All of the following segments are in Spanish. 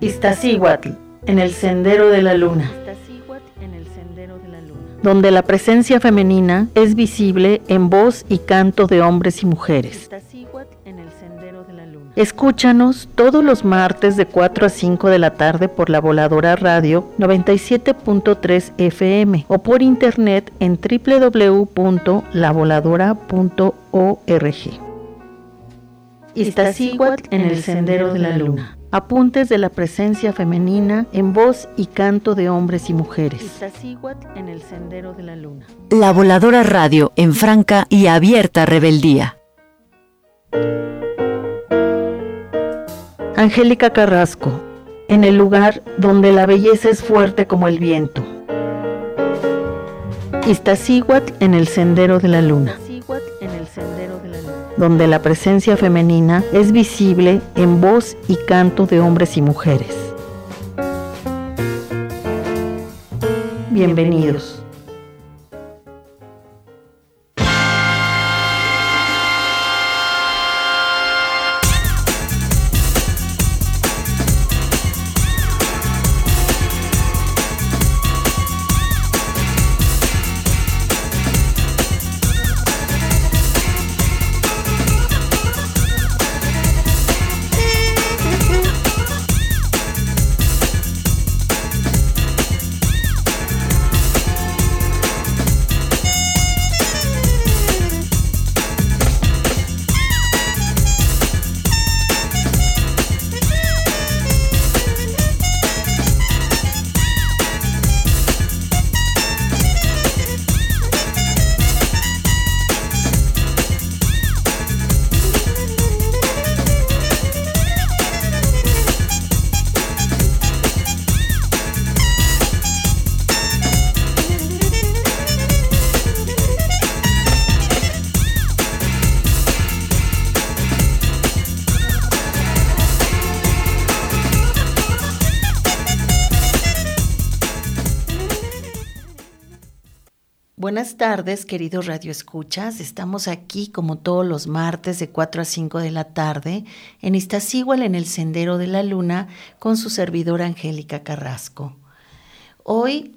Iztaccíhuatl, en el Sendero de la Luna, donde la presencia femenina es visible en voz y canto de hombres y mujeres. Escúchanos todos los martes de 4 a 5 de la tarde por La Voladora Radio 97.3 FM o por internet en www.lavoladora.org. Iztaccíhuatl en el Sendero de la Luna. Apuntes de la presencia femenina en voz y canto de hombres y mujeres. Iztaccíhuatl en el Sendero de la Luna. La Voladora Radio en franca y abierta rebeldía. Angélica Carrasco, en el lugar donde la belleza es fuerte como el viento. Iztaccíhuatl en el Sendero de la Luna, donde la presencia femenina es visible en voz y canto de hombres y mujeres. Bienvenidos. Buenas tardes, queridos radioescuchas. Estamos aquí como todos los martes de 4 a 5 de la tarde en Iztaccíhuatl en el Sendero de la Luna con su servidora Angélica Carrasco. Hoy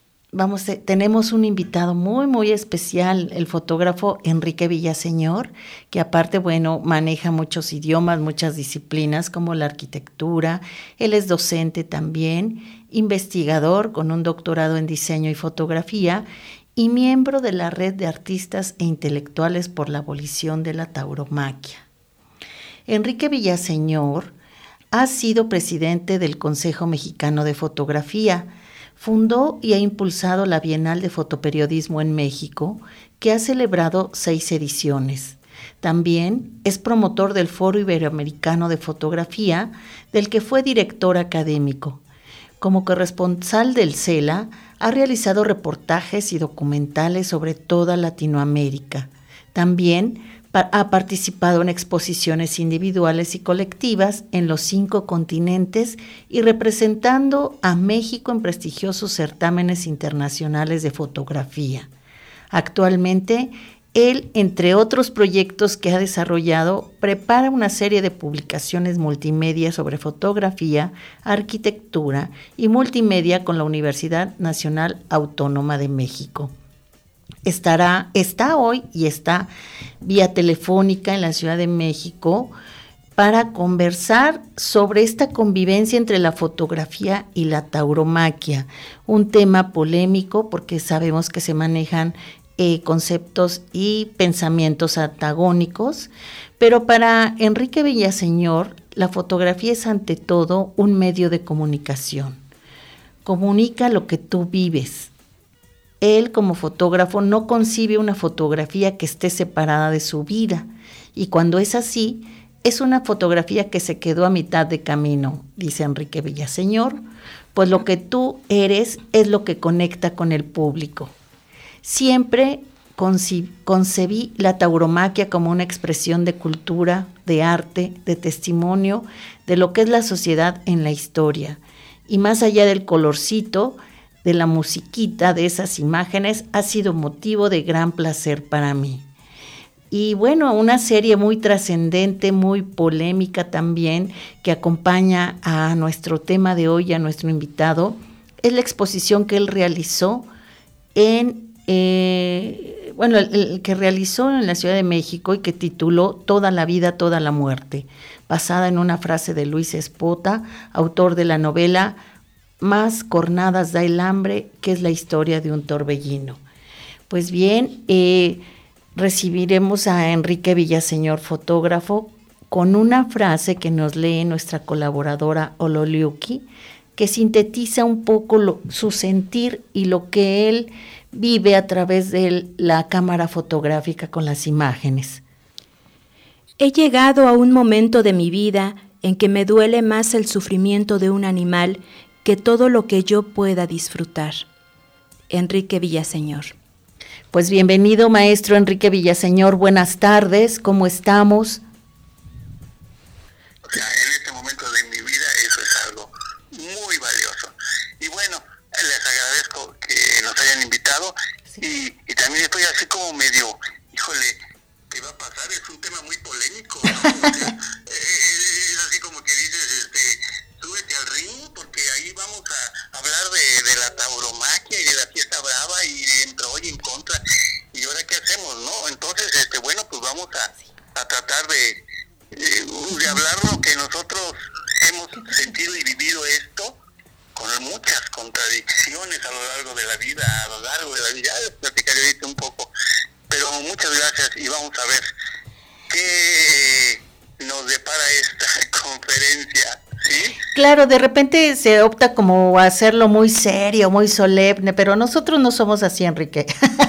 tenemos un invitado muy especial, el fotógrafo Enrique Villaseñor, que aparte, maneja muchos idiomas, muchas disciplinas como la arquitectura. Él es docente también, investigador con un doctorado en diseño y fotografía y miembro de la Red de Artistas e Intelectuales por la Abolición de la Tauromaquia. Enrique Villaseñor ha sido presidente del Consejo Mexicano de Fotografía, fundó y ha impulsado la Bienal de Fotoperiodismo en México, que ha celebrado 6 ediciones. También es promotor del Foro Iberoamericano de Fotografía, del que fue director académico. Como corresponsal del CELA, ha realizado reportajes y documentales sobre toda Latinoamérica. También ha participado en exposiciones individuales y colectivas en los 5 continentes y representando a México en prestigiosos certámenes internacionales de fotografía. Actualmente, él, entre otros proyectos que ha desarrollado, prepara una serie de publicaciones multimedia sobre fotografía, arquitectura y multimedia con la Universidad Nacional Autónoma de México. Está hoy y está vía telefónica en la Ciudad de México para conversar sobre esta convivencia entre la fotografía y la tauromaquia, un tema polémico porque sabemos que se manejan conceptos y pensamientos antagónicos, pero para Enrique Villaseñor, la fotografía es ante todo un medio de comunicación. Comunica lo que tú vives. Él, como fotógrafo, no concibe una fotografía que esté separada de su vida, y cuando es así, es una fotografía que se quedó a mitad de camino, dice Enrique Villaseñor, pues lo que tú eres es lo que conecta con el público. Siempre concebí la tauromaquia como una expresión de cultura, de arte, de testimonio de lo que es la sociedad en la historia. Y más allá del colorcito, de la musiquita de esas imágenes, ha sido motivo de gran placer para mí. Y bueno, una serie muy trascendente, muy polémica también, que acompaña a nuestro tema de hoy, a nuestro invitado, es la exposición que él realizó el que realizó en la Ciudad de México y que tituló Toda la vida, toda la muerte, basada en una frase de Luis Espota, autor de la novela Más cornadas da el hambre, que es la historia de un torbellino. Pues bien, recibiremos a Enrique Villaseñor, fotógrafo, con una frase que nos lee nuestra colaboradora Ololiuki, que sintetiza un poco su sentir y lo que él vive a través de la cámara fotográfica con las imágenes. He llegado a un momento de mi vida en que me duele más el sufrimiento de un animal que todo lo que yo pueda disfrutar. Enrique Villaseñor. Pues bienvenido, maestro Enrique Villaseñor, buenas tardes, ¿cómo estamos? O sea, en este momento de mi vida eso es algo muy valioso. Y bueno, les agradezco que nos hayan invitado, sí. y también estoy así como medio, híjole, ¿qué va a pasar? Es un tema muy polémico, ¿no? O sea, es así como que dices, súbete al ring, porque ahí vamos a hablar de la tauromaquia y de la fiesta brava y de pro y en contra. ¿Y ahora qué hacemos, no? Entonces, bueno, pues vamos a tratar de hablar lo que nosotros hemos sentido y vivido esto, con muchas contradicciones a lo largo de la vida, ya les platicaré ahorita un poco, pero muchas gracias y vamos a ver qué nos depara esta conferencia, ¿sí? Claro, de repente se opta como a hacerlo muy serio, muy solemne, pero nosotros no somos así, Enrique.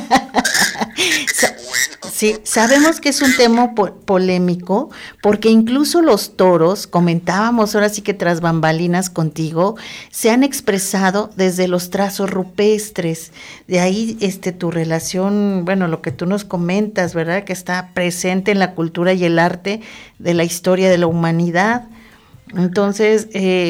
Sí, sabemos que es un tema polémico, porque incluso los toros, comentábamos ahora sí que tras bambalinas contigo, se han expresado desde los trazos rupestres. De ahí tu relación, bueno, lo que tú nos comentas, ¿verdad? Que está presente en la cultura y el arte de la historia de la humanidad. Entonces,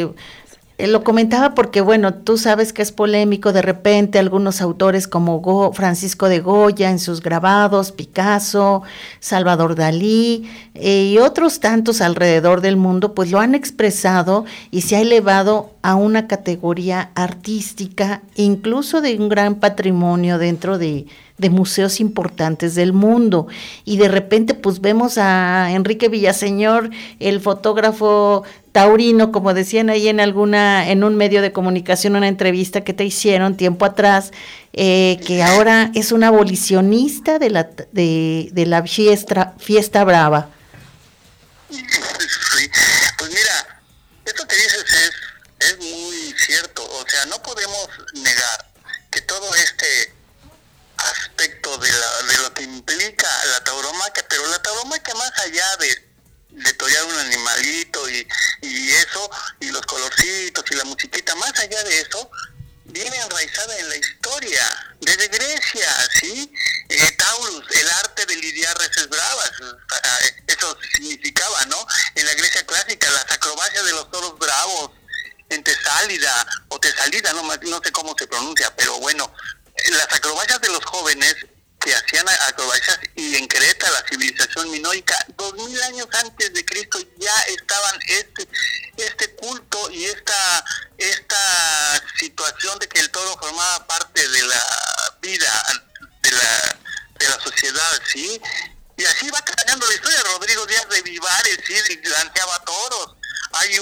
lo comentaba porque, bueno, tú sabes que es polémico, de repente algunos autores como Francisco de Goya en sus grabados, Picasso, Salvador Dalí y otros tantos alrededor del mundo, pues lo han expresado y se ha elevado a una categoría artística, incluso de un gran patrimonio dentro de museos importantes del mundo. Y de repente pues vemos a Enrique Villaseñor, el fotógrafo taurino, como decían ahí en un medio de comunicación, una entrevista que te hicieron tiempo atrás, que ahora es un abolicionista de la fiesta brava. Sí, pues mira, esto que dices es muy cierto. O sea, no podemos negar que todo este aspecto de lo que implica la tauromaquia, pero la tauromaquia más allá de torear un animalito y eso, y los colorcitos y la musiquita, más allá de eso, viene enraizada en la historia, desde Grecia, ¿sí? Taurus, el arte de lidiar reses bravas, eso significaba, ¿no? En la Grecia clásica, las acrobacias de los toros bravos, en Tesálida, o Tesalida, no sé cómo se pronuncia, pero bueno, las acrobacias de los jóvenes que hacían acrobacias, y en Creta, la civilización minoica, 2000 años antes de Cristo ya estaban este culto y esta situación de que el toro formaba parte de la vida de la sociedad, ¿sí? Y así va cambiando la historia. Rodrigo Díaz de Vivares, sí, lanceaba toros. Hay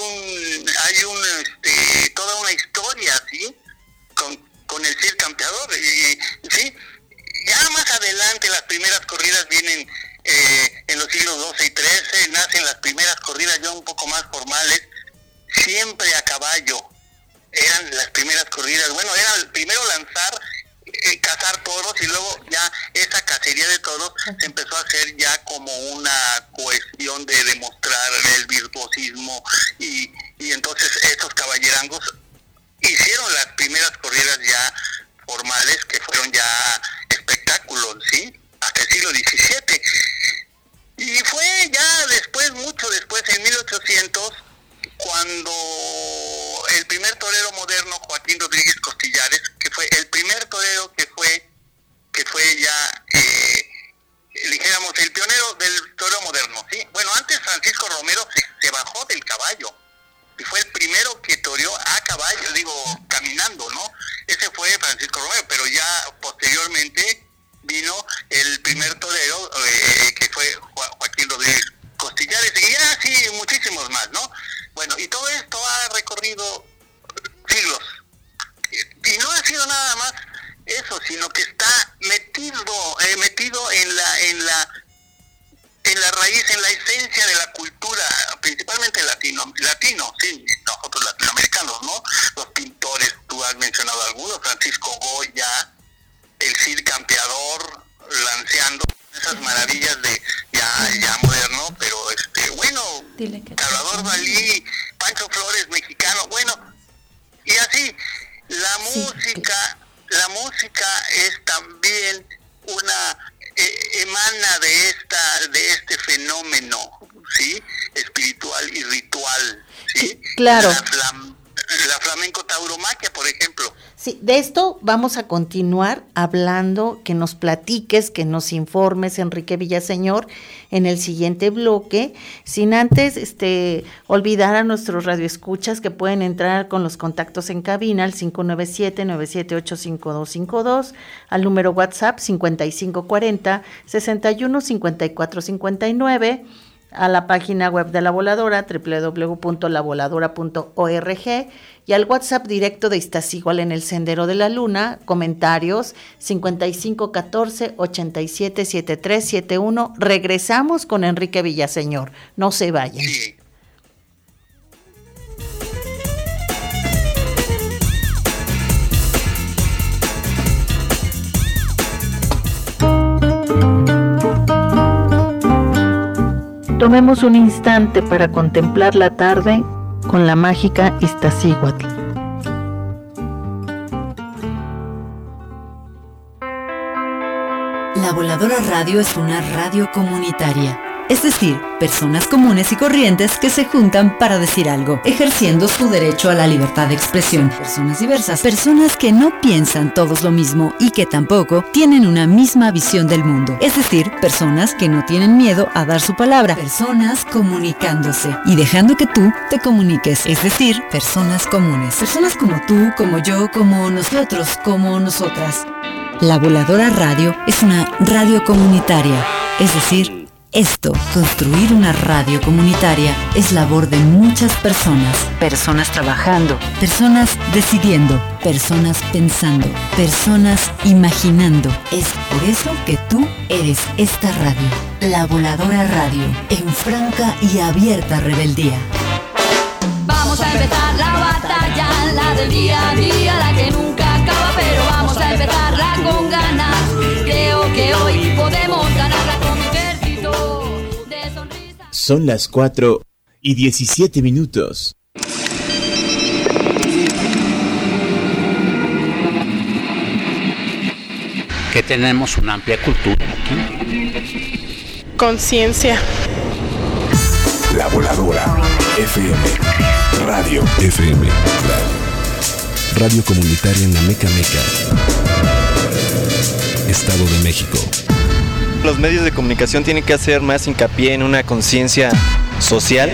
toda una historia, ¿sí? Con el Cid Campeador, y sí. Ya más adelante las primeras corridas vienen en los siglos XII y XIII, nacen las primeras corridas ya un poco más formales, siempre a caballo. Eran las primeras corridas, bueno, era primero lanzar, cazar toros, y luego ya esa cacería de toros se empezó a hacer ya como una cuestión de demostrar el virtuosismo, y entonces estos caballerangos hicieron las primeras corridas ya formales, que fueron ya espectáculos, ¿sí? Hasta el siglo XVII. Y fue ya después, mucho después, en 1800, cuando el primer torero moderno, Joaquín Rodríguez Costillares, que fue el primer torero que fue ya, dijéramos, el pionero moderno, ¿sí? Bueno, antes Francisco Romero se bajó del caballo y fue el primero que toreó a caballo, caminando, ¿no? Ese fue Francisco Romero, pero ya posteriormente vino el primer torero, que fue Joaquín Rodríguez Costillares, y ya sí, muchísimos más, ¿no? Bueno, y todo esto ha recorrido siglos. Y no ha sido nada más eso, sino que está metido en la raíz, en la esencia de la cultura, principalmente latino, sí, nosotros latinoamericanos, ¿no? Los pintores, tú has mencionado algunos, Francisco Goya, el Cid Campeador, lanceando esas maravillas de ya moderno, pero Salvador Dalí, Pancho Flores, mexicano, bueno, y así, la música es también emana de este fenómeno, ¿sí? Espiritual y ritual, ¿sí? Claro. La flamenco tauromaquia, por ejemplo. Sí, de esto vamos a continuar hablando, que nos platiques, que nos informes, Enrique Villaseñor, en el siguiente bloque, sin antes olvidar a nuestros radioescuchas que pueden entrar con los contactos en cabina al 597-978-5252, al número WhatsApp 5540-615459, a la página web de La Voladora, www.lavoladora.org, y al WhatsApp directo de Iztaccíhuatl en el Sendero de la Luna, comentarios 5514-877371. Regresamos con Enrique Villaseñor, no se vayan. Sí. Tomemos un instante para contemplar la tarde con la mágica Iztaccíhuatl. La Voladora Radio es una radio comunitaria. Es decir, personas comunes y corrientes que se juntan para decir algo, ejerciendo su derecho a la libertad de expresión. Personas diversas, personas que no piensan todos lo mismo y que tampoco tienen una misma visión del mundo. Es decir, personas que no tienen miedo a dar su palabra. Personas comunicándose y dejando que tú te comuniques. Es decir, personas comunes. Personas como tú, como yo, como nosotros, como nosotras. La Voladora Radio es una radio comunitaria. Es decir, construir una radio comunitaria, es labor de muchas personas. Personas trabajando, personas decidiendo, personas pensando, personas imaginando. Es por eso que tú eres esta radio, La Voladora Radio, en franca y abierta rebeldía. Vamos a empezar la batalla, la del día a día, la que nunca acaba, pero vamos a empezarla con ganas. Creo que hoy podemos ganarla con mi ejército de sonrisas. Son las 4:17. Que tenemos una amplia cultura aquí. Conciencia. La Voladora FM. Radio FM. Radio comunitaria en Amecameca, Estado de México. Los medios de comunicación tienen que hacer más hincapié en una conciencia social.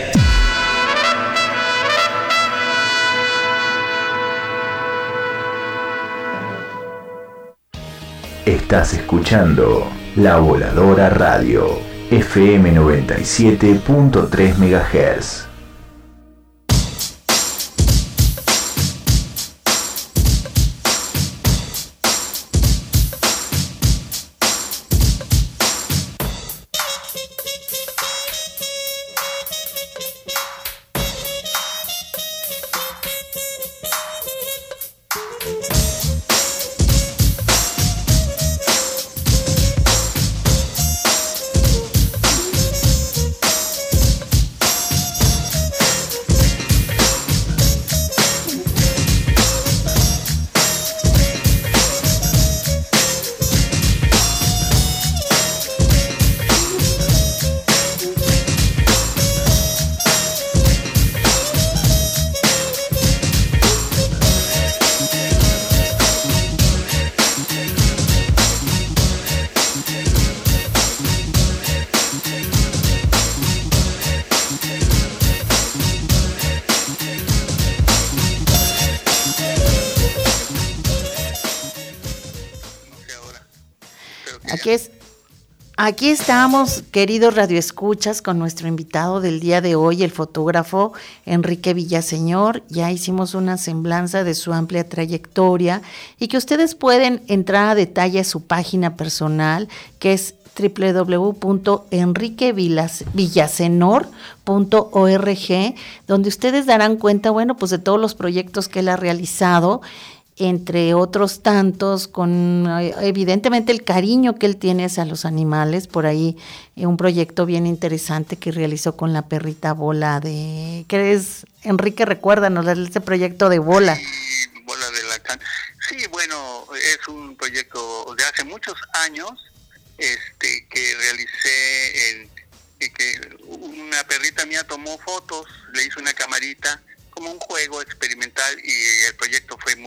Estás escuchando La Voladora Radio, FM 97.3 MHz. Aquí estamos, queridos radioescuchas, con nuestro invitado del día de hoy, el fotógrafo Enrique Villaseñor. Ya hicimos una semblanza de su amplia trayectoria y que ustedes pueden entrar a detalle a su página personal, que es www.enriquevillasenor.org, donde ustedes darán cuenta, bueno, pues de todos los proyectos que él ha realizado, entre otros tantos, con evidentemente el cariño que él tiene hacia los animales. Por ahí un proyecto bien interesante que realizó con la perrita Bola ¿qué es? Enrique, recuérdanos ese proyecto de Bola. Sí, Bola de Lacan. Sí, bueno, es un proyecto de hace muchos años que realicé, que una perrita mía tomó fotos, le hizo una camarita como un juego experimental y el proyecto fue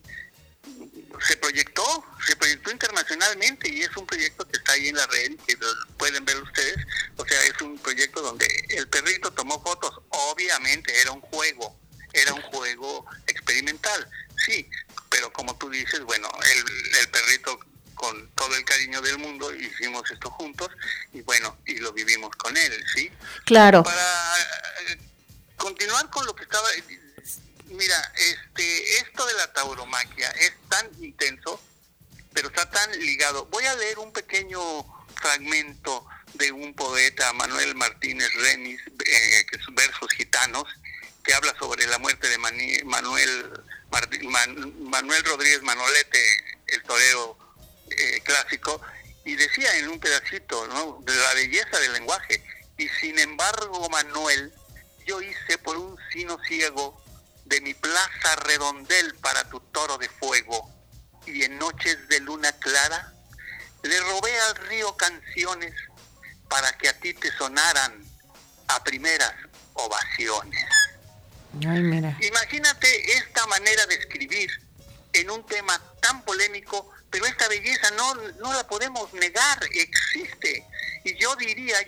se proyectó internacionalmente y es un proyecto que está ahí en la red y que pueden ver ustedes. O sea, es un proyecto donde el perrito tomó fotos. Obviamente era un juego experimental, sí, pero como tú dices, bueno, el perrito, con todo el cariño del mundo, hicimos esto juntos y bueno, y lo vivimos con él, ¿sí? Claro. Para continuar con lo que estaba... Mira, esto de la tauromaquia es tan intenso, pero está tan ligado. Voy a leer un pequeño fragmento de un poeta, Manuel Martínez Remis, que es Versos Gitanos, que habla sobre la muerte de Manuel Rodríguez Manolete, el torero clásico, y decía en un pedacito, ¿no?, de la belleza del lenguaje: y sin embargo, Manuel, yo hice por un sino ciego de mi plaza redondel para tu toro de fuego, y en noches de luna clara le robé al río canciones para que a ti te sonaran a primeras ovaciones. Ay, mira. Imagínate esta manera de escribir en un tema tan polémico, pero esta belleza no la podemos negar, existe. Y yo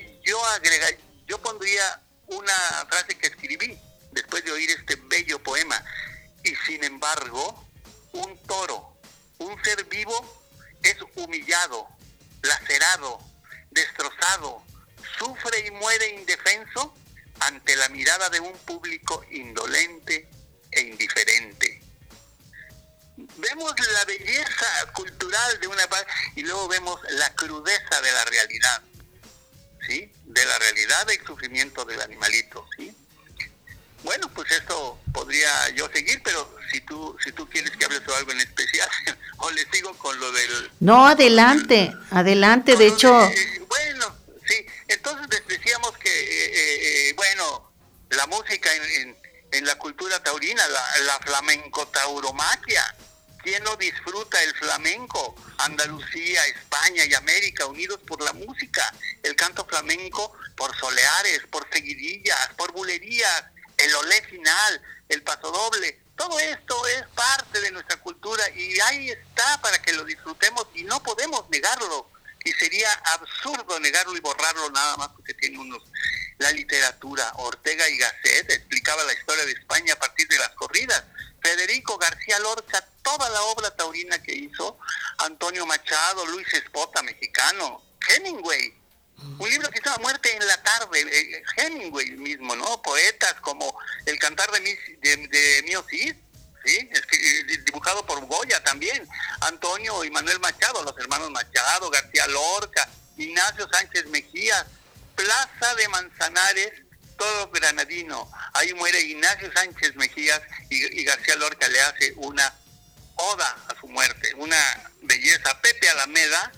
pondría una frase que escribí después de oír este bello poema: y sin embargo, un toro, un ser vivo, es humillado, lacerado, destrozado, sufre y muere indefenso ante la mirada de un público indolente e indiferente. Vemos la belleza cultural de una parte y luego vemos la crudeza de la realidad, ¿sí? De la realidad del sufrimiento del animalito, ¿sí? Bueno, pues esto podría yo seguir, pero si tú quieres que hable sobre algo en especial, o le sigo con lo del... No, adelante, de hecho... Bueno, sí, entonces decíamos que, bueno, la música en la cultura taurina, la flamenco-tauromaquia. ¿Quién no disfruta el flamenco? Andalucía, España y América unidos por la música. El canto flamenco por soleares, por seguidillas, por bulerías, el olé final, el pasodoble. Todo esto es parte de nuestra cultura y ahí está para que lo disfrutemos y no podemos negarlo. Y sería absurdo negarlo y borrarlo nada más porque tiene la literatura. Ortega y Gasset explicaba la historia de España a partir de las corridas. Federico García Lorca, toda la obra taurina que hizo. Antonio Machado, Luis Espota, mexicano. Hemingway, un libro que se llama Muerte en la tarde. Hemingway mismo, ¿no? Poetas como El cantar de Mío Cid, ¿sí? Dibujado por Goya también. Antonio y Manuel Machado, los hermanos Machado, García Lorca, Ignacio Sánchez Mejías, Plaza de Manzanares, todo granadino. Ahí muere Ignacio Sánchez Mejías y García Lorca le hace una oda a su muerte, una belleza. Pepe Alameda,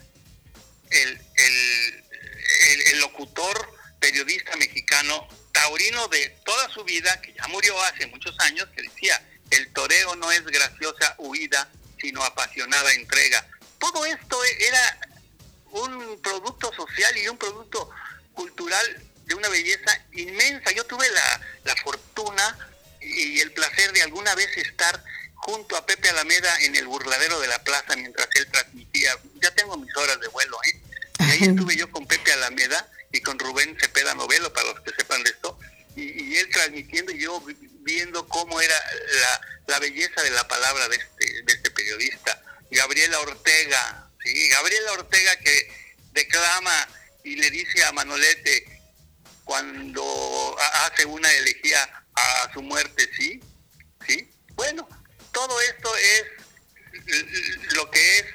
el locutor, periodista mexicano, taurino de toda su vida, que ya murió hace muchos años, que decía: el toreo no es graciosa huida, sino apasionada entrega. Todo esto era un producto social y un producto cultural de una belleza inmensa. Yo tuve la fortuna y el placer de alguna vez estar junto a Pepe Alameda en el burladero de la plaza mientras él transmitía. Ya tengo mis horas de vuelo, y ahí estuve yo con Pepe Alameda y con Rubén Cepeda Novelo, para los que sepan de esto, y él transmitiendo y yo viendo cómo era la belleza de la palabra de este periodista. Gabriela Ortega, ¿sí? Gabriela Ortega, que declama y le dice a Manolete cuando hace una elegía a su muerte, ¿sí? Bueno, todo esto es lo que es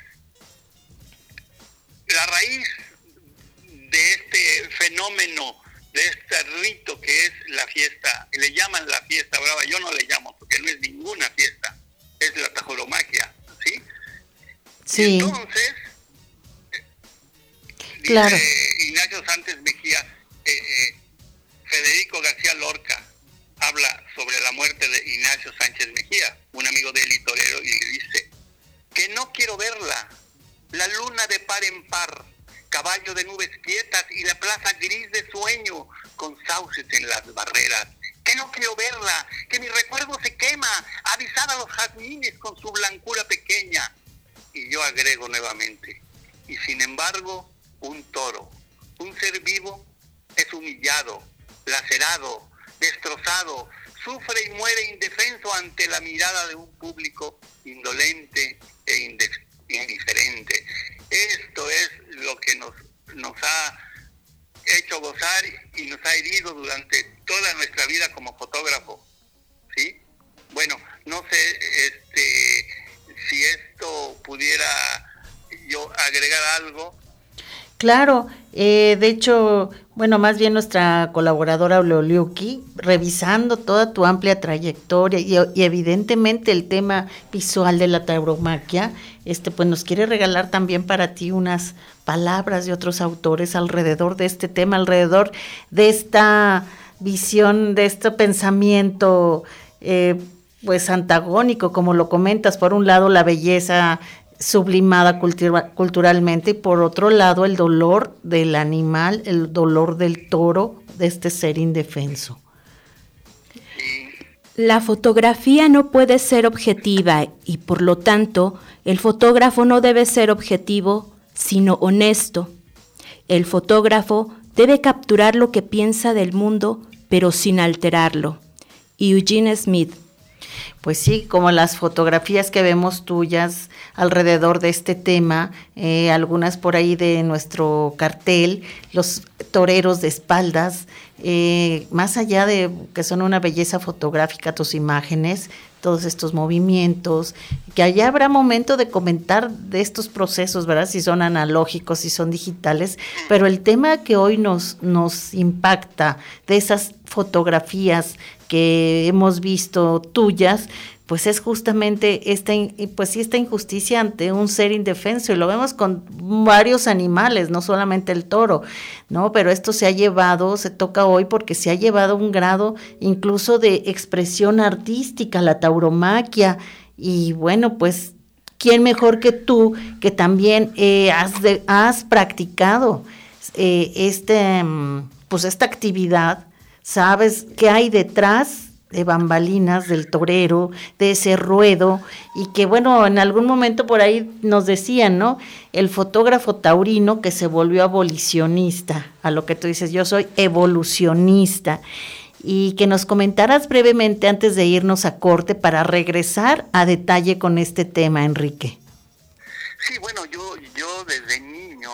la raíz de este fenómeno, de este rito que es la fiesta. Le llaman la fiesta brava, yo no le llamo porque no es ninguna fiesta, es la tauromaquia, ¿sí? Sí. Entonces, claro. Ignacio Sánchez Mejía, Federico García Lorca habla sobre la muerte de Ignacio Sánchez Mejía, un amigo de él y torero, y le dice que no quiero verla, la luna de par en par, caballo de nubes quietas y la plaza gris de sueño con sauces en las barreras, que no quiero verla, que mi recuerdo se quema, avisar a los jazmines con su blancura pequeña. Y yo agrego nuevamente, y sin embargo, un toro, un ser vivo, es humillado, lacerado, destrozado, sufre y muere indefenso ante la mirada de un público indolente e indiferente. Esto es lo que nos ha hecho gozar y nos ha herido durante toda nuestra vida como fotógrafo, ¿sí? Bueno, no sé si esto pudiera yo agregar algo. Claro, de hecho, bueno, más bien nuestra colaboradora Ololiuki, revisando toda tu amplia trayectoria y evidentemente el tema visual de la tauromaquia, pues nos quiere regalar también para ti unas palabras de otros autores alrededor de este tema, alrededor de esta visión, de este pensamiento, pues antagónico, como lo comentas, por un lado la belleza sublimada culturalmente y por otro lado el dolor del animal, el dolor del toro, de este ser indefenso. La fotografía no puede ser objetiva y por lo tanto el fotógrafo no debe ser objetivo sino honesto. El fotógrafo debe capturar lo que piensa del mundo pero sin alterarlo. Eugene Smith. Pues sí, como las fotografías que vemos tuyas alrededor de este tema, algunas por ahí de nuestro cartel, los toreros de espaldas, más allá de que son una belleza fotográfica tus imágenes, todos estos movimientos, que allá habrá momento de comentar de estos procesos, ¿verdad? Si son analógicos, si son digitales, pero el tema que hoy nos impacta de esas fotografías que hemos visto tuyas, pues es justamente esta injusticia ante un ser indefenso, y lo vemos con varios animales, no solamente el toro, ¿no? Pero esto se toca hoy porque se ha llevado a un grado incluso de expresión artística, la tauromaquia, y bueno, pues, ¿quién mejor que tú, que también has practicado esta actividad? Sabes qué hay detrás de bambalinas del torero, de ese ruedo, y que bueno, en algún momento por ahí nos decían, ¿no? El fotógrafo taurino que se volvió abolicionista, a lo que tú dices, yo soy evolucionista, y que nos comentaras brevemente antes de irnos a corte para regresar a detalle con este tema, Enrique. Sí, bueno, yo desde niño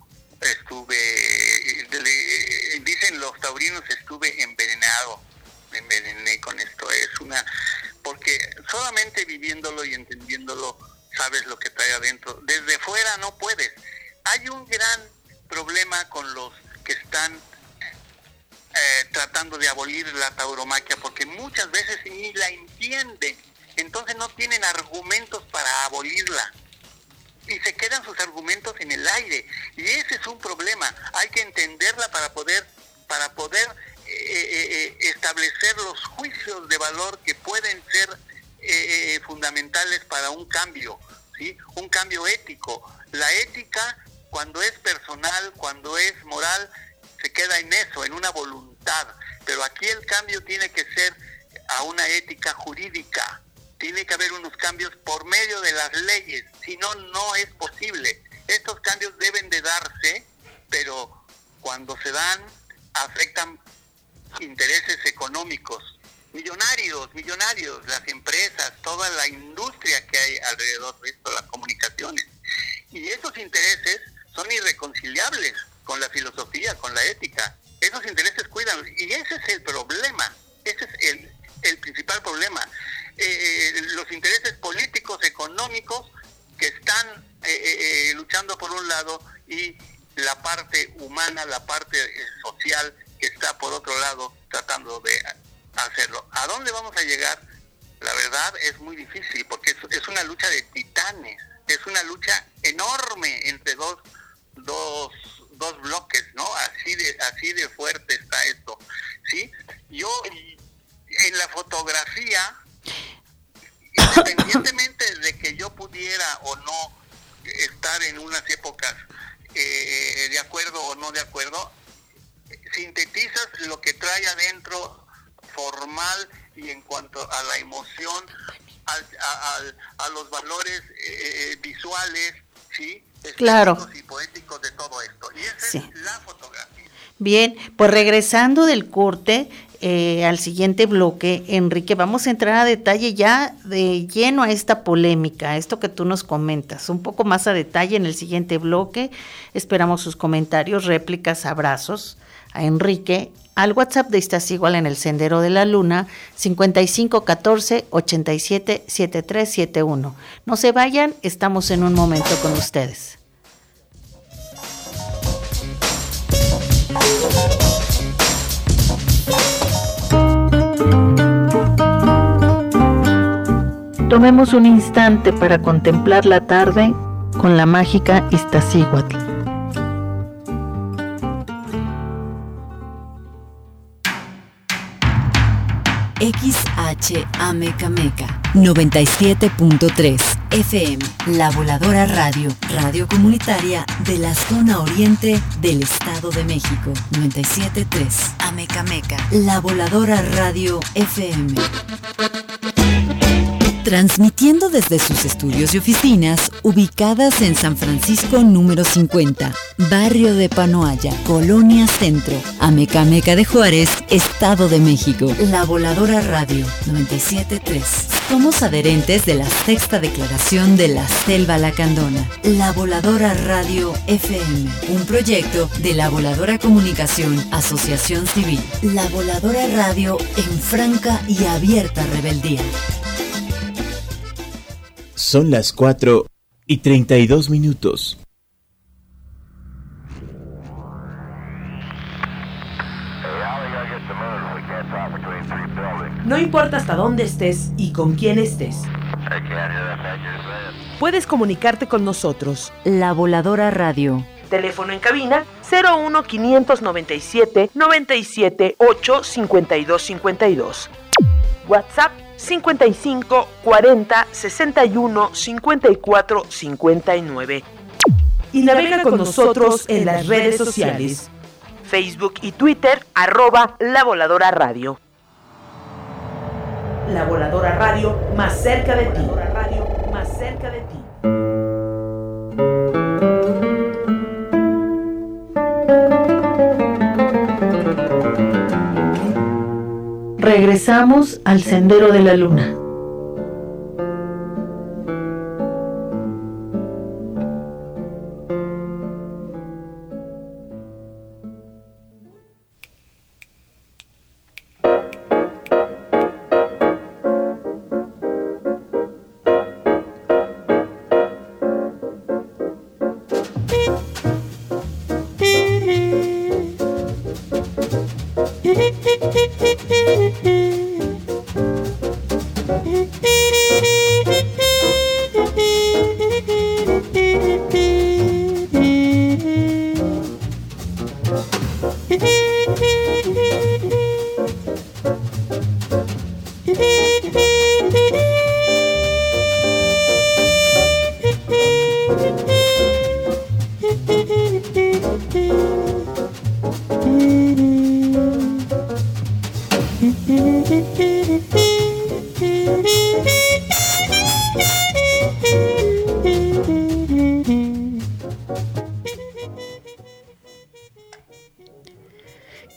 dicen los taurinos, estuve envenenado, me envenené con esto, porque solamente viviéndolo y entendiéndolo sabes lo que trae adentro, desde fuera no puedes. Hay un gran problema con los que están tratando de abolir la tauromaquia, porque muchas veces ni la entienden, entonces no tienen argumentos para abolirla. Y se quedan sus argumentos en el aire, y ese es un problema. Hay que entenderla para poder establecer los juicios de valor que pueden ser fundamentales para un cambio, ¿sí? Un cambio ético. La ética, cuando es personal, cuando es moral, se queda en eso, en una voluntad. Pero aquí el cambio tiene que ser a una ética jurídica. Tiene que haber unos cambios por medio de las leyes, si no, no es posible. Estos cambios deben de darse, pero cuando se dan, afectan intereses económicos, millonarios, las empresas, toda la industria que hay alrededor de esto, las comunicaciones. Y esos intereses son irreconciliables con la filosofía, con la ética. Esos intereses cuidan, y ese es el problema, ese es el principal problema. Los intereses políticos, económicos, que están luchando por un lado, y la parte humana, la parte social, que está por otro lado tratando de hacerlo. ¿A dónde vamos a llegar? La verdad es muy difícil, porque es una lucha de titanes, es una lucha enorme entre dos bloques, ¿no? Así de fuerte está esto, ¿sí? Yo, en la fotografía, independientemente de que yo pudiera o no estar en unas épocas de acuerdo o no de acuerdo, sintetizas lo que trae adentro formal, y en cuanto a la emoción, a los valores visuales, ¿sí? Claro. Y poéticos de todo esto. Y esa Sí. es la fotografía. Bien, pues regresando del corte al siguiente bloque, Enrique, vamos a entrar a detalle ya de lleno a esta polémica, a esto que tú nos comentas, un poco más a detalle en el siguiente bloque. Esperamos sus comentarios, réplicas, abrazos a Enrique al WhatsApp de Estás Igual en el Sendero de la Luna, 5514-877371. No se vayan, estamos en un momento con ustedes. Tomemos un instante para contemplar la tarde con la mágica Iztaccíhuatl. XHAMECAMECA 97.3 FM, La Voladora Radio, radio comunitaria de la zona oriente del Estado de México. 97.3 Amecameca, La Voladora Radio FM. Transmitiendo desde sus estudios y oficinas ubicadas en San Francisco número 50, Barrio de Panoaya, Colonia Centro, Amecameca de Juárez, Estado de México. La Voladora Radio 97.3. Somos adherentes de la Sexta Declaración de la Selva Lacandona. La Voladora Radio FM, un proyecto de La Voladora Comunicación, Asociación Civil. La Voladora Radio en franca y abierta rebeldía. Son las 4:32. No importa hasta dónde estés y con quién estés. Puedes comunicarte con nosotros. La Voladora Radio. Teléfono en cabina 01 597 97 8 52 52. WhatsApp 55 40 61 54 59. Y navega con nosotros en las redes sociales, Facebook y Twitter, @La Voladora Radio. La Voladora Radio, más cerca de ti. Más cerca de ti. Regresamos al Sendero de la Luna.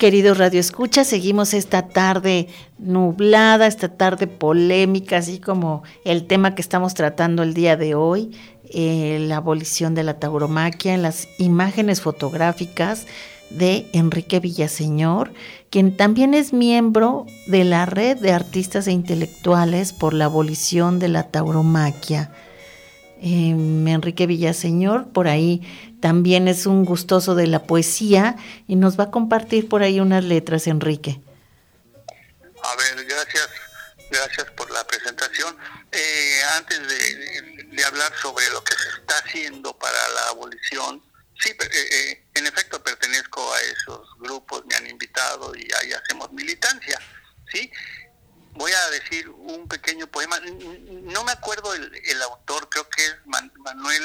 queridos radioescuchas, seguimos esta tarde nublada, esta tarde polémica, así como el tema que estamos tratando el día de hoy, la abolición de la tauromaquia, en las imágenes fotográficas de Enrique Villaseñor, quien también es miembro de la Red de Artistas e Intelectuales por la Abolición de la Tauromaquia. Enrique Villaseñor por ahí también es un gustoso de la poesía y nos va a compartir por ahí unas letras, Enrique. A ver, gracias por la presentación. Antes de hablar sobre lo que se está haciendo para la abolición, sí, en efecto pertenezco a esos grupos, me han invitado y ahí hacemos militancia, ¿sí? Voy a decir un pequeño poema, no me acuerdo el autor, creo que es Manuel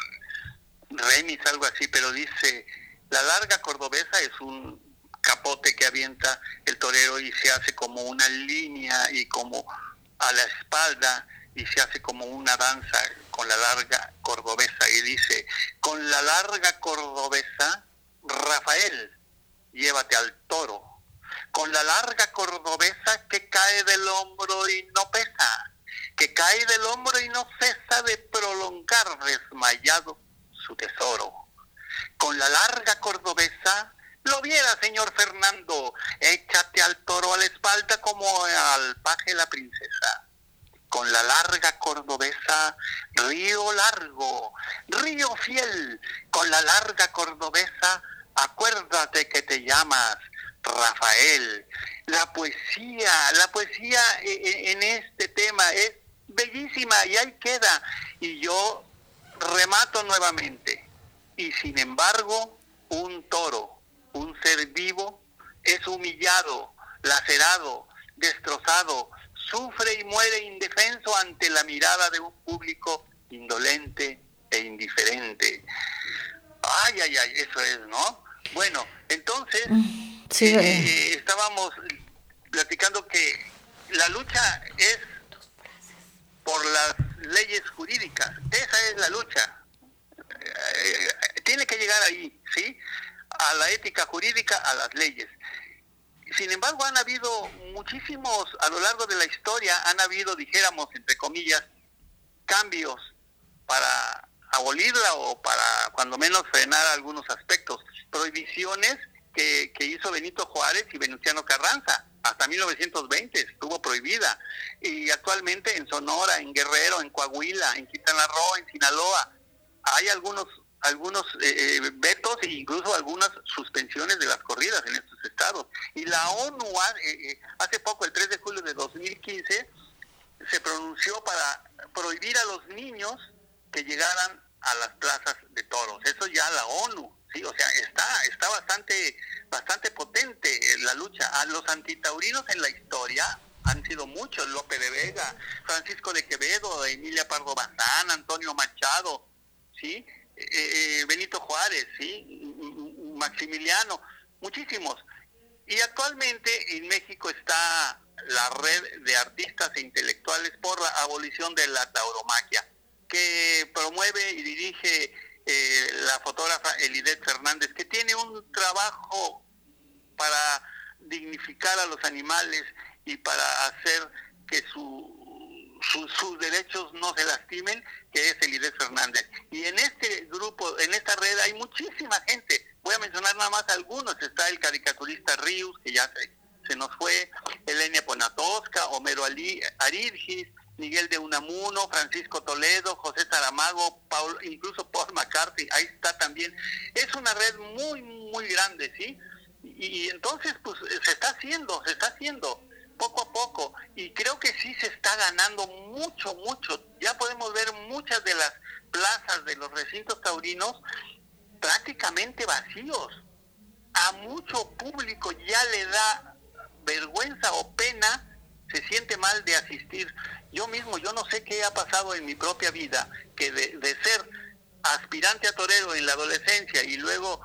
Remis, algo así, pero dice: la larga cordobesa es un capote que avienta el torero y se hace como una línea y como a la espalda y se hace como una danza con la larga cordobesa, y dice: con la larga cordobesa, Rafael, llévate al toro. Con la larga cordobesa que cae del hombro y no pesa, que cae del hombro y no cesa de prolongar desmayado su tesoro. Con la larga cordobesa, lo viera, señor Fernando, échate al toro a la espalda como al paje la princesa. Con la larga cordobesa, río largo, río fiel, con la larga cordobesa, acuérdate que te llamas Rafael. La poesía en este tema es bellísima y ahí queda. Y yo remato nuevamente. Y sin embargo, un toro, un ser vivo, es humillado, lacerado, destrozado, sufre y muere indefenso ante la mirada de un público indolente e indiferente. Ay, eso es, ¿no? Bueno, entonces sí, estábamos platicando que la lucha es por las leyes jurídicas, esa es la lucha. Tiene que llegar ahí, ¿sí? A la ética jurídica, a las leyes. Sin embargo, han habido muchísimos, a lo largo de la historia, dijéramos, entre comillas, cambios para abolirla o para, cuando menos, frenar algunos aspectos. Prohibiciones que hizo Benito Juárez y Venustiano Carranza. Hasta 1920 estuvo prohibida. Y actualmente en Sonora, en Guerrero, en Coahuila, en Quintana Roo, en Sinaloa, hay algunos vetos e incluso algunas suspensiones de las corridas en estos estados. Y la ONU hace poco, el 3 de julio de 2015, se pronunció para prohibir a los niños que llegaran a las plazas de toros. Eso ya la ONU, sí, o sea, está bastante potente la lucha. A los antitaurinos en la historia han sido muchos: Lope de Vega, Francisco de Quevedo, Emilia Pardo Bazán, Antonio Machado, sí, Benito Juárez, sí, Maximiliano, muchísimos. Y actualmente en México está la Red de Artistas e Intelectuales por la Abolición de la Tauromaquia, que promueve y dirige la fotógrafa Elidet Fernández, que tiene un trabajo para dignificar a los animales y para hacer que sus derechos no se lastimen, que es Elidet Fernández. Y en este grupo, en esta red, hay muchísima gente. Voy a mencionar nada más algunos. Está el caricaturista Ríos, que ya se nos fue, Elenia Poniatowska, Homero Aridgis, Miguel de Unamuno, Francisco Toledo, José Saramago, incluso Paul McCarthy, ahí está también. Es una red muy, muy grande, ¿sí? Y entonces, pues, se está haciendo poco a poco, y creo que sí se está ganando mucho. Ya podemos ver muchas de las plazas de los recintos taurinos prácticamente vacíos. A mucho público ya le da vergüenza o pena, se siente mal de asistir. Yo no sé qué ha pasado en mi propia vida, que de ser aspirante a torero en la adolescencia y luego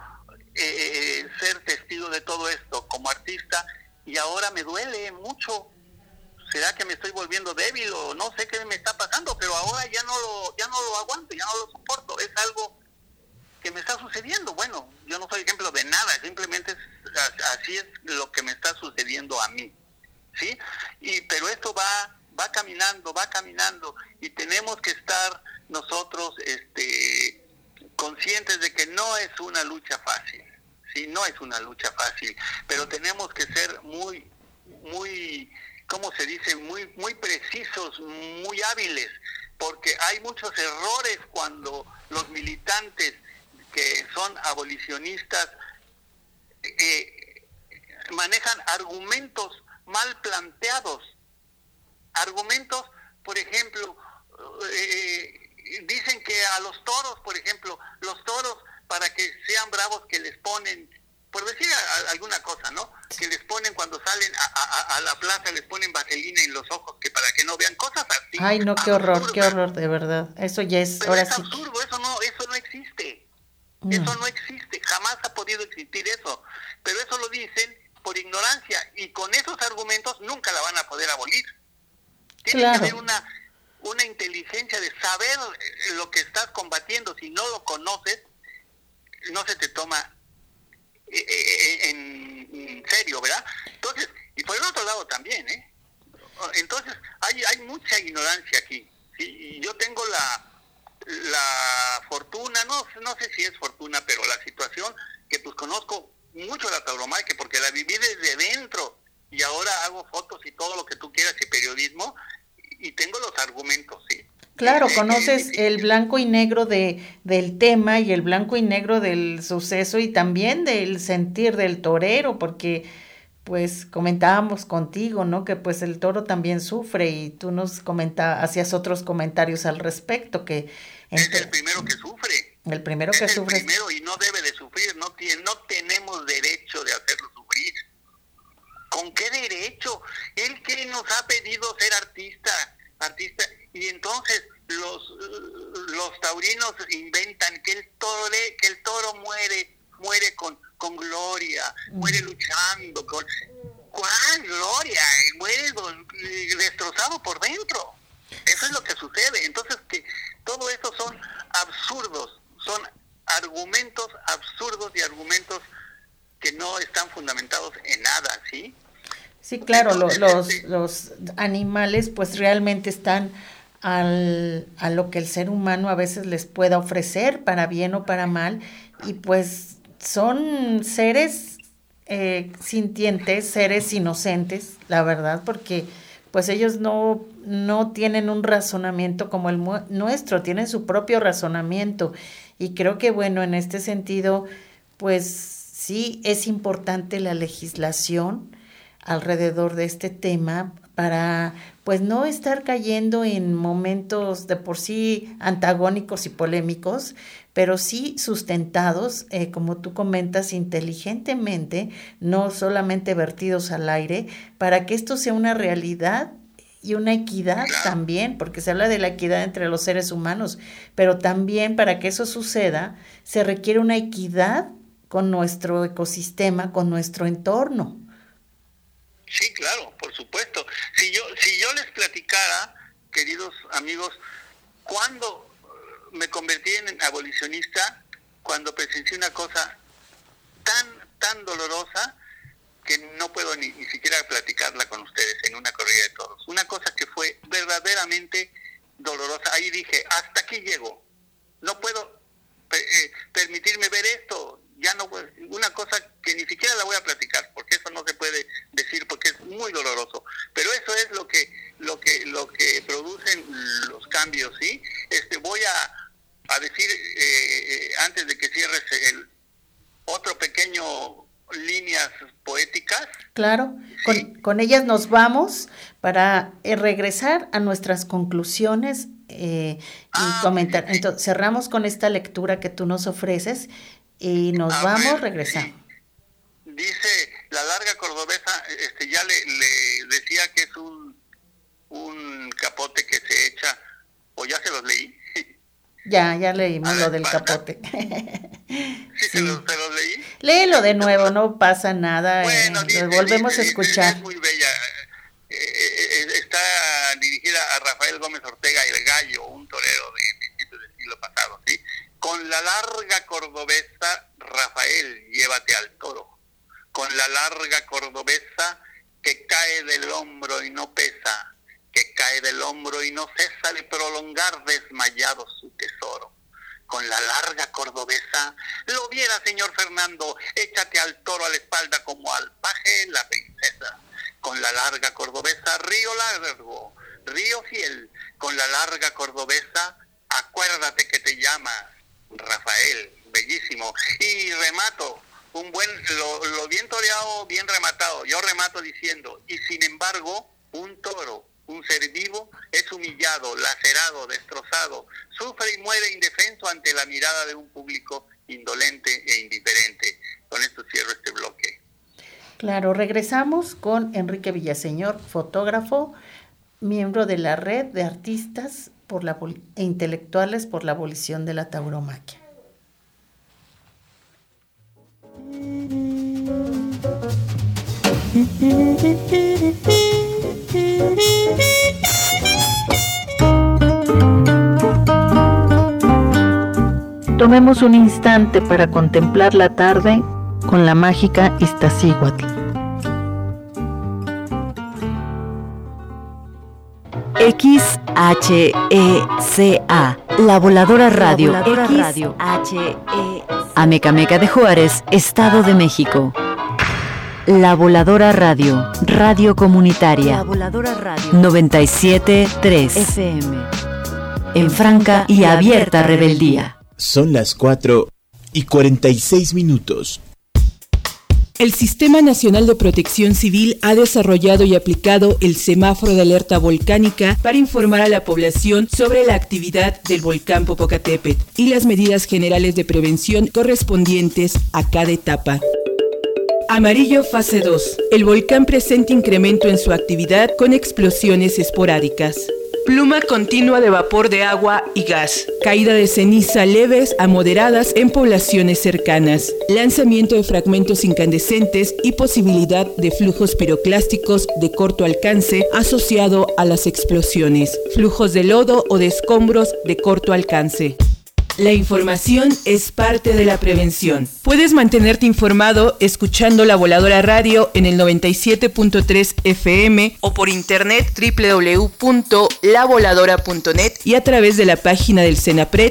ser testigo de todo esto como artista, y ahora me duele mucho. ¿Será que me estoy volviendo débil o no sé qué me está pasando? Pero ahora ya no lo aguanto, ya no lo soporto. Es algo que me está sucediendo. Bueno, yo no soy ejemplo de nada, simplemente así es lo que me está sucediendo a mí, ¿sí? Pero esto va caminando, y tenemos que estar nosotros conscientes de que no es una lucha fácil, ¿sí? No es una lucha fácil, pero tenemos que ser muy, ¿cómo se dice? Muy precisos, muy hábiles, porque hay muchos errores cuando los militantes que son abolicionistas manejan argumentos mal planteados. Argumentos, por ejemplo, dicen que a los toros, por ejemplo, los toros, para que sean bravos, que les ponen, por decir alguna cosa, ¿no? Que les ponen cuando salen a la plaza, les ponen vaselina en los ojos, que para que no vean cosas así. Ay, no, qué horror, de verdad. Eso ya es, pero ahora es sí. absurdo, eso no existe. Eso no existe, jamás ha podido existir eso. Pero eso lo dicen por ignorancia, y con esos argumentos nunca la van a poder abolir. Tiene que haber una inteligencia de saber lo que estás combatiendo. Si no lo conoces, no se te toma en serio, ¿verdad? Entonces, y por el otro lado también, entonces hay mucha ignorancia aquí, ¿sí? Y yo tengo la fortuna, no sé si es fortuna, pero la situación que pues conozco mucho la tauromaquia, porque la viví desde dentro, y ahora hago fotos y todo lo que tú quieras y periodismo, y tengo los argumentos, ¿sí? Claro, conoces el blanco y negro del tema, y el blanco y negro del suceso, y también del sentir del torero, porque pues comentábamos contigo, ¿no? Que pues el toro también sufre, y tú nos hacías otros comentarios al respecto, que es el primero que sufre. El primero que sufre. Es el primero, y no debe de sufrir, no tenemos derecho de hacerlo sufrir. ¿Con qué derecho? Él que nos ha pedido ser artista, y entonces los taurinos inventan que el toro muere con gloria, muere luchando, ¿cuál gloria? Muere destrozado por dentro. Eso es lo que sucede. Entonces, que todo eso son absurdos, son argumentos absurdos y argumentos que no están fundamentados en nada, ¿sí? Sí, claro, los animales pues realmente están a lo que el ser humano a veces les pueda ofrecer, para bien o para mal, y pues son seres sintientes, seres inocentes, la verdad, porque pues ellos no tienen un razonamiento como el nuestro, tienen su propio razonamiento, y creo que bueno, en este sentido, pues sí es importante la legislación alrededor de este tema, para pues no estar cayendo en momentos de por sí antagónicos y polémicos, pero sí sustentados, como tú comentas, inteligentemente, no solamente vertidos al aire, para que esto sea una realidad y una equidad también, porque se habla de la equidad entre los seres humanos, pero también para que eso suceda, se requiere una equidad con nuestro ecosistema, con nuestro entorno. Sí, claro, por supuesto. Si yo les platicara, queridos amigos, cuando me convertí en abolicionista, cuando presencié una cosa tan dolorosa que no puedo ni siquiera platicarla con ustedes en una corrida de toros. Una cosa que fue verdaderamente dolorosa. Ahí dije, hasta aquí llego. No puedo permitirme ver esto. Ya no, una cosa que ni siquiera la voy a platicar, porque eso no se puede decir, porque es muy doloroso, pero eso es lo que producen los cambios, ¿sí? Voy a decir antes de que cierres otro pequeño líneas poéticas. Claro, ¿sí? Con ellas nos vamos para regresar a nuestras conclusiones y comentar. Sí. Entonces cerramos con esta lectura que tú nos ofreces. Y nos vamos, regresamos. Sí. Dice la larga cordobesa, ya le decía que es un capote que se echa, o ya se los leí. Ya leímos lo del capote. ¿Sí? ¿Se los leí? Léelo de nuevo, no pasa nada. Bueno, lo volvemos a escuchar. Es muy bella. Está dirigida a Rafael Gómez Ortega, el Gallo, un torero de principios del siglo pasado, ¿sí? Con la larga cordobesa, Rafael, llévate al toro. Con la larga cordobesa que cae del hombro y no pesa, que cae del hombro y no cesa de prolongar desmayado su tesoro. Con la larga cordobesa, lo viera, señor Fernando, échate al toro a la espalda como al paje la princesa. Con la larga cordobesa, río largo, río fiel. Con la larga cordobesa, acuérdate que te llamas Rafael, bellísimo. Y remato, lo bien toreado, bien rematado. Yo remato diciendo, y sin embargo, un toro, un ser vivo, es humillado, lacerado, destrozado, sufre y muere indefenso ante la mirada de un público indolente e indiferente. Con esto cierro este bloque. Claro, regresamos con Enrique Villaseñor, fotógrafo, miembro de la Red de Artistas e Intelectuales por la Abolición de la Tauromaquia. Tomemos un instante para contemplar la tarde con la mágica Iztaccíhuatl. XHECA, La Voladora Radio. Amecameca de Juárez, Estado de México. La Voladora Radio, radio comunitaria. 97.3 FM. En franca y abierta rebeldía. Son las 4:46. El Sistema Nacional de Protección Civil ha desarrollado y aplicado el semáforo de alerta volcánica para informar a la población sobre la actividad del volcán Popocatépetl y las medidas generales de prevención correspondientes a cada etapa. Amarillo fase 2. El volcán presenta incremento en su actividad con explosiones esporádicas. Pluma continua de vapor de agua y gas. Caída de ceniza leves a moderadas en poblaciones cercanas. Lanzamiento de fragmentos incandescentes y posibilidad de flujos piroclásticos de corto alcance asociado a las explosiones. Flujos de lodo o de escombros de corto alcance. La información es parte de la prevención. Puedes mantenerte informado escuchando La Voladora Radio en el 97.3 FM o por internet www.lavoladora.net y a través de la página del CENAPRED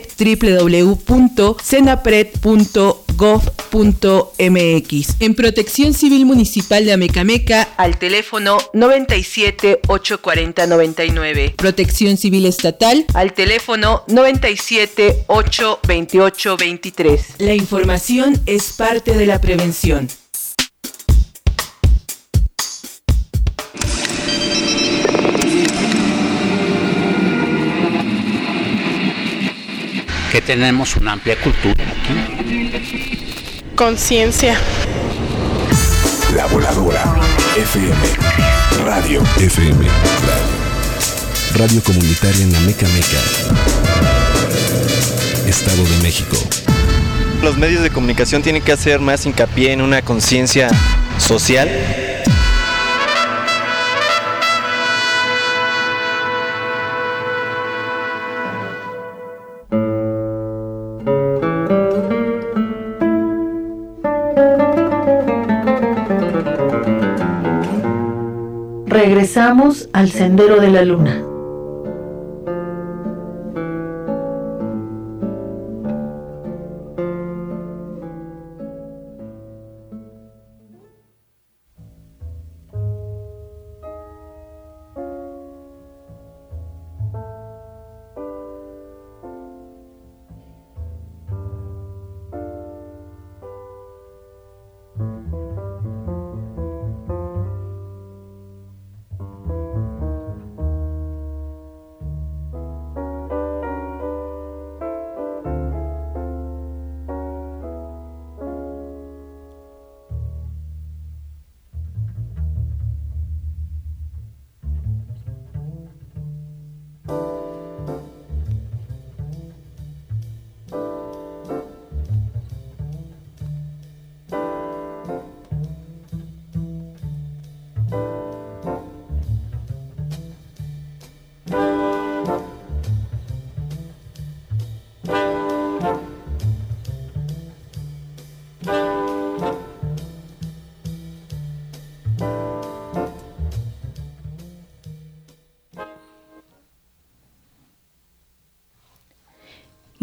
www.cenapred.gov.mx. En Protección Civil Municipal de Amecameca al teléfono 97 840 99. Protección Civil Estatal al teléfono 97 828 23. La información es parte de la prevención. Que tenemos una amplia cultura aquí. Conciencia. La Voladora FM. Radio FM. Radio comunitaria en Amecameca, Estado de México. Los medios de comunicación tienen que hacer más hincapié en una conciencia social. Regresamos al Sendero de la Luna.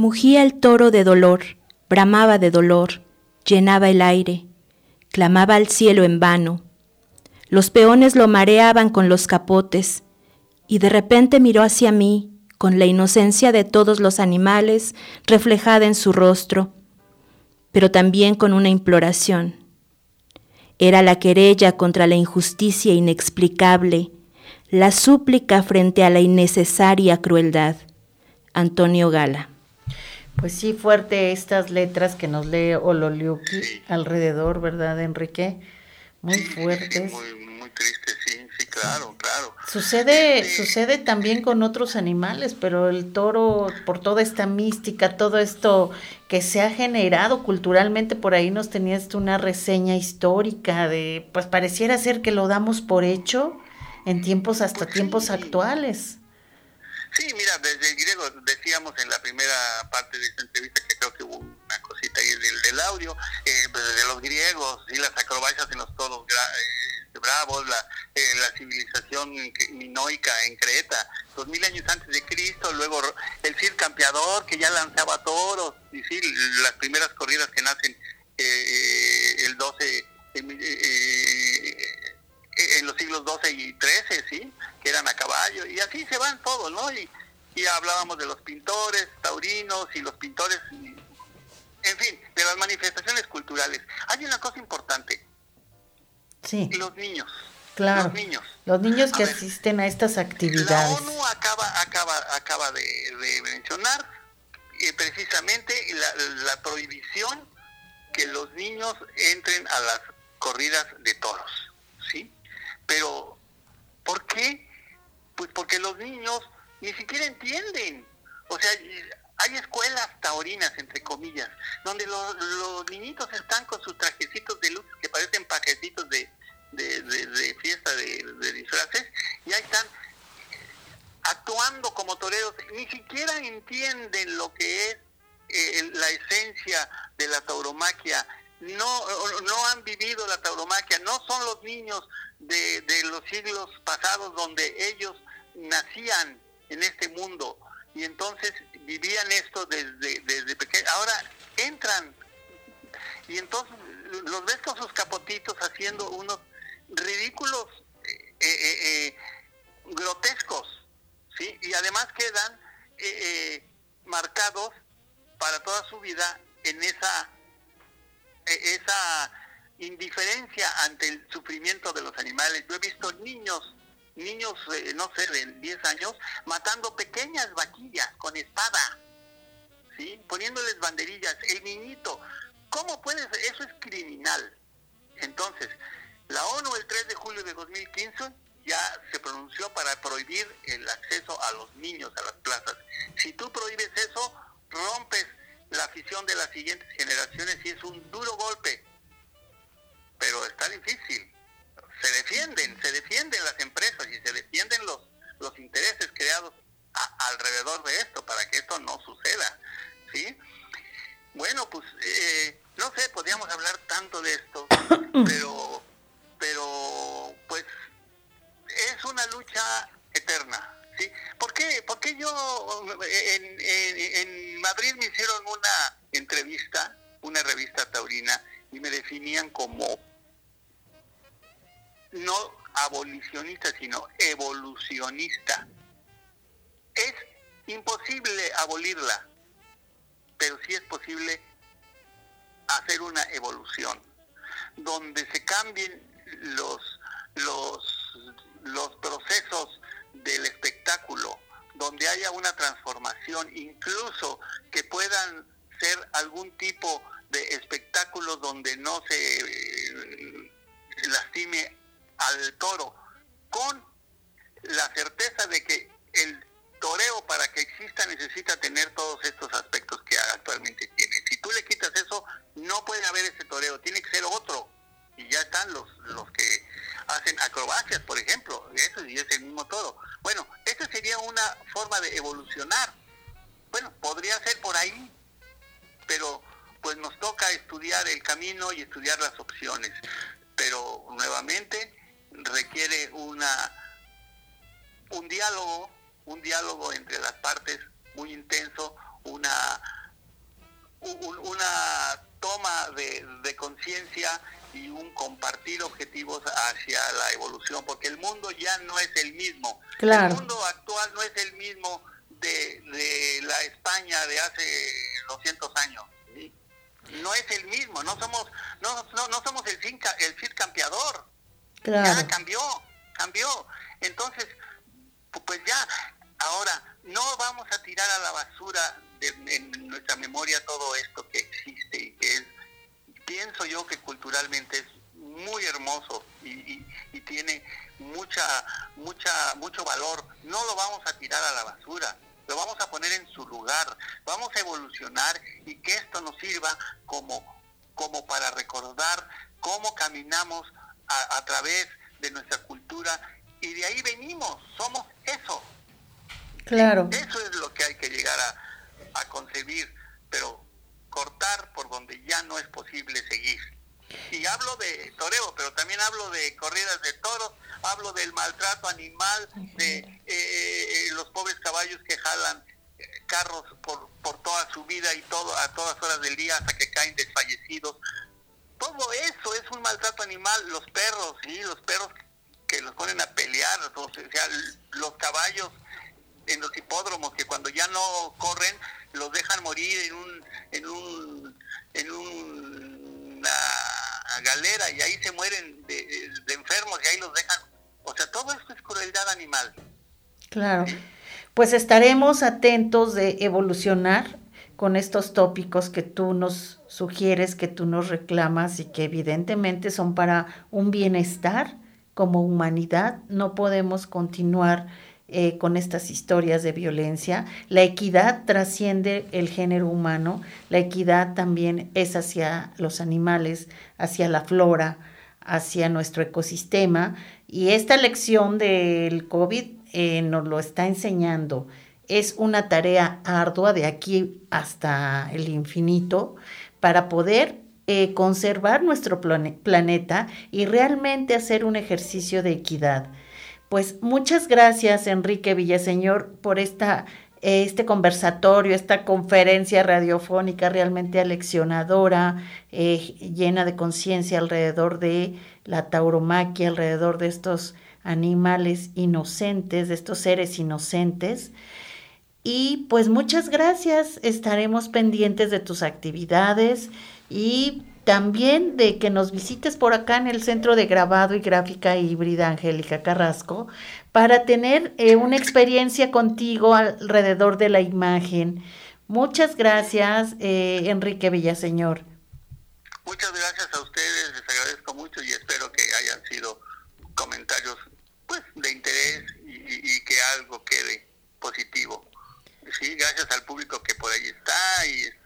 Mugía el toro de dolor, bramaba de dolor, llenaba el aire, clamaba al cielo en vano. Los peones lo mareaban con los capotes, y de repente miró hacia mí, con la inocencia de todos los animales reflejada en su rostro, pero también con una imploración. Era la querella contra la injusticia inexplicable, la súplica frente a la innecesaria crueldad. Antonio Gala. Pues sí, fuerte estas letras que nos lee Ololiuqui alrededor, ¿verdad, Enrique? Muy fuertes. Muy triste, sí, claro. Sucede también con otros animales, pero el toro, por toda esta mística, todo esto que se ha generado culturalmente, por ahí nos tenías una reseña histórica de, pues pareciera ser que lo damos por hecho en tiempos actuales. Sí, mira, desde el griego decíamos en la primera parte de esta entrevista que creo que hubo una cosita ahí del audio, de los griegos y las acrobacias en los toros bravos, la civilización minoica en Creta, 2000 años antes de Cristo, luego el Cid Campeador que ya lanzaba toros, y sí, las primeras corridas que nacen el 12 en los siglos XII y XIII, ¿sí? Que eran a caballo, y así se van todos, ¿no? Y hablábamos de los pintores taurinos y los pintores, en fin, de las manifestaciones culturales. Hay una cosa importante. Sí. Los niños. Claro. Los niños que asisten a estas actividades. La ONU acaba de mencionar precisamente la prohibición que los niños entren a las corridas de toros, ¿sí? Pero, ¿por qué? Pues porque los niños ni siquiera entienden. O sea, hay escuelas taurinas, entre comillas, donde los niñitos están con sus trajecitos de luz que parecen pajecitos de fiesta de disfraces, y ahí están actuando como toreros. Ni siquiera entienden lo que es la esencia de la tauromaquia. No han vivido la tauromaquia, no son los niños de los siglos pasados donde ellos nacían en este mundo y entonces vivían esto desde pequeños. Ahora entran y entonces los ves con sus capotitos haciendo unos ridículos grotescos, ¿sí? Y además quedan marcados para toda su vida en esa indiferencia ante el sufrimiento de los animales. Yo he visto niños, no sé, de 10 años, matando pequeñas vaquillas con espada, ¿sí? Poniéndoles banderillas. El niñito, ¿cómo puede ser? Eso es criminal. Entonces, la ONU el 3 de julio de 2015 ya se pronunció para prohibir el acceso a los niños a las plazas. Si tú prohíbes eso, rompes la afición de las siguientes generaciones y es un duro golpe. Pero está difícil. Se defienden las empresas y se defienden los intereses creados alrededor de esto para que esto no suceda, ¿sí? Bueno, pues no sé, podríamos hablar tanto de esto, pero pues es una lucha eterna, ¿sí? ¿Por qué yo en Madrid me hicieron una entrevista, una revista taurina, y me definían como no abolicionista, sino evolucionista? Es imposible abolirla, pero sí es posible hacer una evolución, donde se cambien los procesos del espectáculo, donde haya una transformación, incluso que puedan ser algún tipo de espectáculo donde no se lastime al toro, con la certeza de que el toreo, para que exista, necesita tener todos estos aspectos que actualmente tiene. Si tú le quitas eso, no puede haber ese toreo, tiene que ser otro. Y ya están los que hacen acrobacias, por ejemplo, eso y es el mismo toro. Bueno, esa sería una forma de evolucionar. Bueno, podría ser por ahí, pero pues nos toca estudiar el camino y estudiar las opciones. Pero nuevamente requiere un diálogo entre las partes muy intenso, una toma de conciencia y un compartir objetivos hacia la evolución, porque el mundo ya no es el mismo. Claro. El mundo actual no es el mismo de la España de hace 200 años. ¿Sí? No es el mismo, no somos el Cid campeador. Claro. Ya cambió. Entonces, pues ya, ahora, no vamos a tirar a la basura en nuestra memoria todo esto que existe y que es, pienso yo que culturalmente es muy hermoso y tiene mucho valor. No lo vamos a tirar a la basura, lo vamos a poner en su lugar, vamos a evolucionar y que esto nos sirva como para recordar cómo caminamos a través de nuestra cultura, y de ahí venimos, somos eso. Claro. Eso es lo que hay que llegar a concebir, pero cortar por donde ya no es posible seguir. Y hablo de toreo, pero también hablo de corridas de toros, hablo del maltrato animal, de los pobres caballos que jalan carros por toda su vida y todo a todas horas del día hasta que caen desfallecidos. Todo eso es un maltrato animal. Los perros, ¿sí? Los perros que los ponen a pelear, o sea, los caballos en los hipódromos que cuando ya no corren los dejan morir en una galera y ahí se mueren de enfermos y ahí los dejan. O sea, todo esto es crueldad animal. Claro. Pues estaremos atentos de evolucionar con estos tópicos que tú nos sugieres, que tú nos reclamas y que evidentemente son para un bienestar como humanidad. No podemos continuar con estas historias de violencia. La equidad trasciende el género humano, la equidad también es hacia los animales, hacia la flora, hacia nuestro ecosistema, y esta lección del COVID nos lo está enseñando. Es una tarea ardua de aquí hasta el infinito para poder conservar nuestro planeta y realmente hacer un ejercicio de equidad. Pues muchas gracias, Enrique Villaseñor, por este conversatorio, esta conferencia radiofónica realmente aleccionadora, llena de conciencia alrededor de la tauromaquia, alrededor de estos animales inocentes, de estos seres inocentes. Y pues muchas gracias, estaremos pendientes de tus actividades y también de que nos visites por acá en el Centro de Grabado y Gráfica Híbrida Angélica Carrasco para tener una experiencia contigo alrededor de la imagen. Muchas gracias, Enrique Villaseñor. Muchas gracias a ustedes, les agradezco mucho y espero que hayan sido comentarios pues de interés y que algo quede positivo. Sí, gracias al público que por ahí está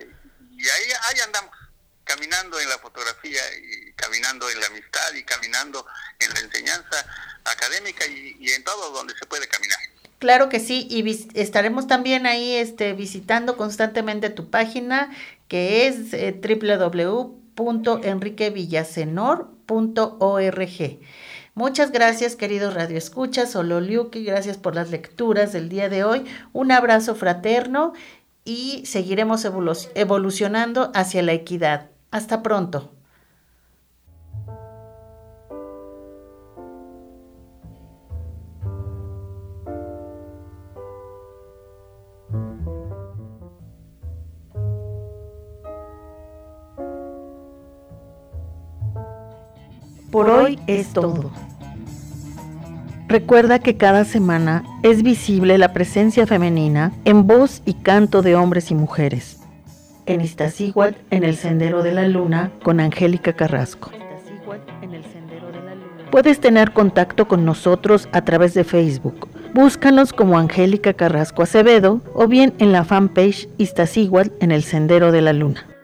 y ahí andamos, caminando en la fotografía y caminando en la amistad y caminando en la enseñanza académica y en todo donde se puede caminar. Claro que sí, y estaremos también ahí visitando constantemente tu página, que es www.enriquevillasenor.org. Muchas gracias, queridos radioescuchas, Ololiuki, gracias por las lecturas del día de hoy. Un abrazo fraterno y seguiremos evolucionando hacia la equidad. Hasta pronto. Por hoy es todo. Recuerda que cada semana es visible la presencia femenina en voz y canto de hombres y mujeres. En Iztaccíhuatl, en el Sendero de la Luna, con Angélica Carrasco. Puedes tener contacto con nosotros a través de Facebook. Búscanos como Angélica Carrasco Acevedo o bien en la fanpage Iztaccíhuatl, en el Sendero de la Luna.